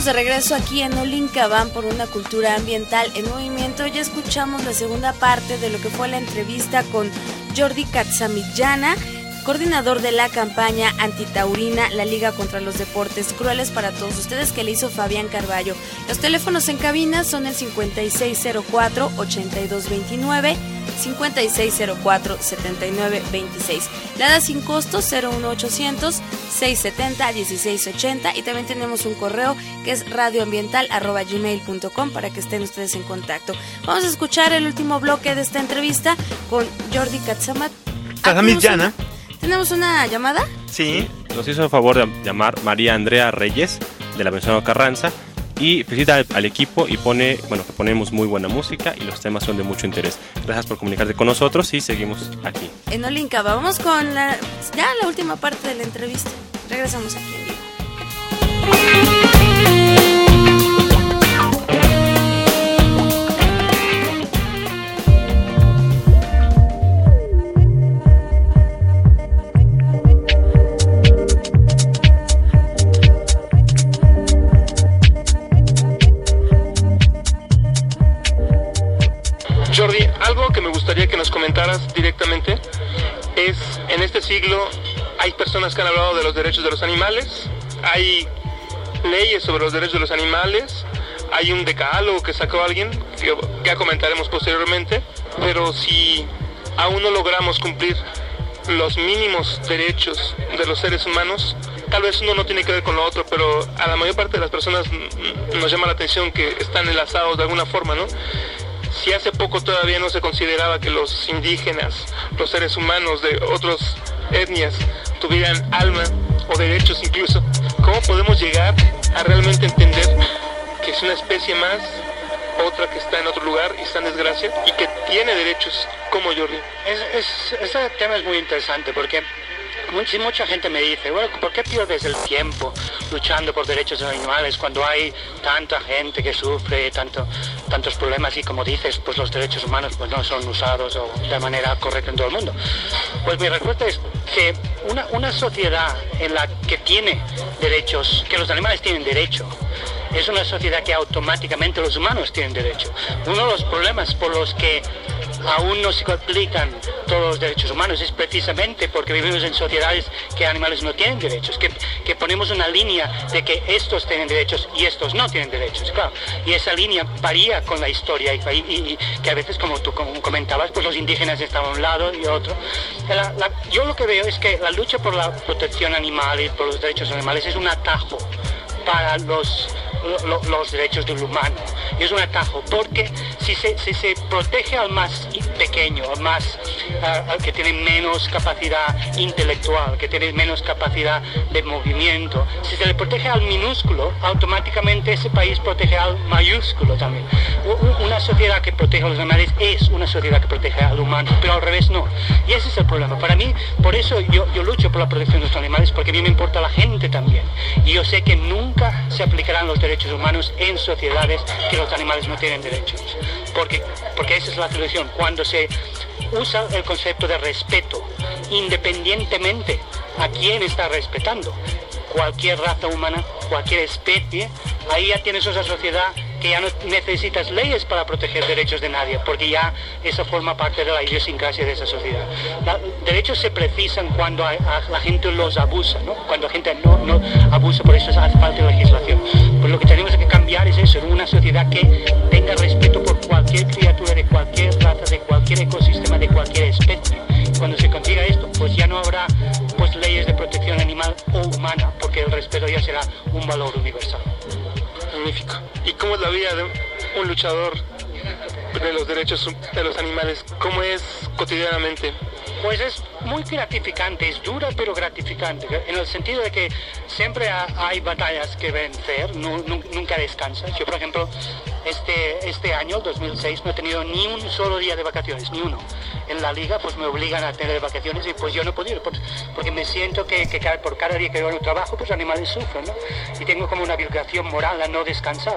estamos de regreso aquí en Olinka Van por una cultura ambiental en movimiento. Ya escuchamos la segunda parte de lo que fue la entrevista con Jordi Catzamillana, coordinador de la campaña antitaurina, la Liga contra los Deportes Crueles para todos ustedes, que le hizo Fabián Carballo. Los teléfonos en cabina son el 5604-8229, 5604-7926. Lada sin costo 01800-670-1680, y también tenemos un correo que es radioambiental@gmail.com para que estén ustedes en contacto. Vamos a escuchar el último bloque de esta entrevista con Jordi Catzamillana. ¿Tenemos una llamada? Sí, nos hizo el favor de llamar María Andrea Reyes, de la Venustiano Carranza, y felicita al equipo y pone, bueno, que ponemos muy buena música y los temas son de mucho interés. Gracias por comunicarte con nosotros y seguimos aquí. En Olinka vamos con la última parte de la entrevista. Regresamos aquí en vivo. Jordi, algo que me gustaría que nos comentaras directamente es, en este siglo hay personas que han hablado de los derechos de los animales, hay leyes sobre los derechos de los animales, hay un decálogo que sacó alguien, que ya comentaremos posteriormente, pero si aún no logramos cumplir los mínimos derechos de los seres humanos, tal vez uno no tiene que ver con lo otro, pero a la mayor parte de las personas nos llama la atención que están enlazados de alguna forma, ¿no? Si hace poco todavía no se consideraba que los indígenas, los seres humanos de otras etnias tuvieran alma o derechos incluso, ¿cómo podemos llegar a realmente entender que es una especie más, otra que está en otro lugar y está en desgracia y que tiene derechos como Jordi? Ese tema es muy interesante porque mucha gente me dice, bueno, ¿por qué pierdes el tiempo luchando por derechos de los animales cuando hay tanta gente que sufre tantos problemas y, como dices, pues los derechos humanos pues no son usados de manera correcta en todo el mundo? Pues mi respuesta es que una sociedad en la que tiene derechos, que los animales tienen derecho, es una sociedad que automáticamente los humanos tienen derecho. Uno de los problemas por los que aún no se aplican todos los derechos humanos es precisamente porque vivimos en sociedades que animales no tienen derechos, que ponemos una línea de que estos tienen derechos y estos no tienen derechos, claro, y esa línea varía con la historia y que a veces, como tú comentabas, pues los indígenas están a un lado y otro. Yo lo que veo es que la lucha por la protección animal y por los derechos animales es un atajo para los derechos del humano. Y es un atajo porque si se protege al más pequeño, al que tiene menos capacidad intelectual, que tiene menos capacidad de movimiento, si se le protege al minúsculo, automáticamente ese país protege al mayúsculo también. Una sociedad que protege a los animales es una sociedad que protege al humano, pero al revés no. Y ese es el problema. Para mí, por eso yo lucho por la protección de los animales, porque a mí me importa la gente también. Y yo sé que nunca se aplicarán los derechos humanos en sociedades que los animales no tienen derechos. Porque esa es la solución. Cuando se usa el concepto de respeto, independientemente a quién está respetando, cualquier raza humana, cualquier especie, ahí ya tienes esa sociedad que ya no necesitas leyes para proteger derechos de nadie, porque ya eso forma parte de la idiosincrasia de esa sociedad. Derechos se precisan cuando la gente los abusa, ¿no? Cuando la gente no abusa, por eso hace falta legislación. Pues lo que tenemos que cambiar es eso, una sociedad que tenga respeto por cualquier criatura de cualquier raza, de cualquier ecosistema, de cualquier especie. Cuando se consiga esto, pues ya no habrá pues leyes de protección animal o humana, porque el respeto ya será un valor universal. Magnífico. ¿Y cómo es la vida de un luchador de los derechos de los animales? ¿Cómo es cotidianamente? Pues es muy gratificante, es dura pero gratificante, en el sentido de que siempre hay batallas que vencer, nunca descansas. Yo, por ejemplo, este año, 2006, no he tenido ni un solo día de vacaciones, ni uno. En la liga pues me obligan a tener vacaciones y pues yo no he podido, porque me siento que por cada día que yo no trabajo, pues los animales sufren, ¿no? Y tengo como una obligación moral a no descansar.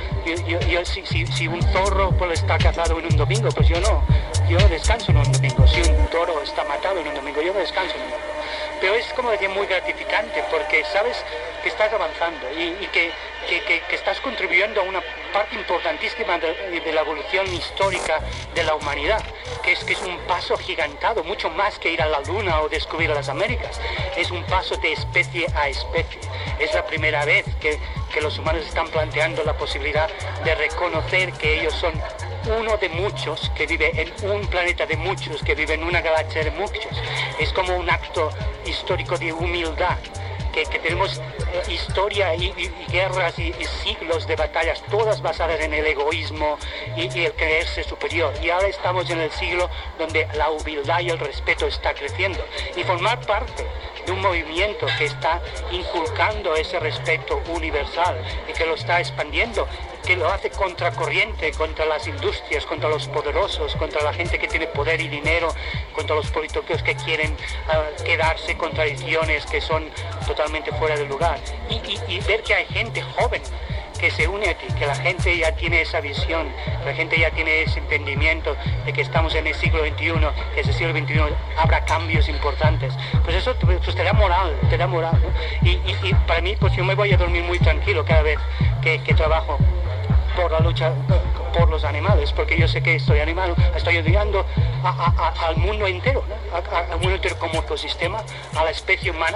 Si un zorro pues está cazado en un domingo, pues yo descanso en un domingo. Si un toro está matado en un domingo, yo no descanso en un domingo. pero es, como decía, muy gratificante porque sabes que estás avanzando y que estás contribuyendo a una parte importantísima de la evolución histórica de la humanidad, que es un paso gigantado, mucho más que ir a la Luna o descubrir las Américas. Es un paso de especie a especie. Es la primera vez que los humanos están planteando la posibilidad de reconocer que ellos son uno de muchos que vive en un planeta de muchos, que vive en una galaxia de muchos. Es como un acto histórico de humildad, que tenemos historia y guerras y siglos de batallas, todas basadas en el egoísmo y el creerse superior. Y ahora estamos en el siglo donde la humildad y el respeto está creciendo. Y formar parte de un movimiento que está inculcando ese respeto universal y que lo está expandiendo, que lo hace contracorriente contra las industrias, contra los poderosos, contra la gente que tiene poder y dinero, contra los políticos que quieren quedarse con tradiciones que son totalmente fuera de lugar. Y ver que hay gente joven que se une a ti, que la gente ya tiene esa visión, la gente ya tiene ese entendimiento de que estamos en el siglo XXI, que ese siglo XXI habrá cambios importantes. Pues eso pues te da moral, ¿no? Y para mí, pues yo me voy a dormir muy tranquilo cada vez que trabajo por la lucha por los animales, porque yo sé que estoy ayudando al mundo entero, ¿no? Al mundo entero como ecosistema, a la especie humana.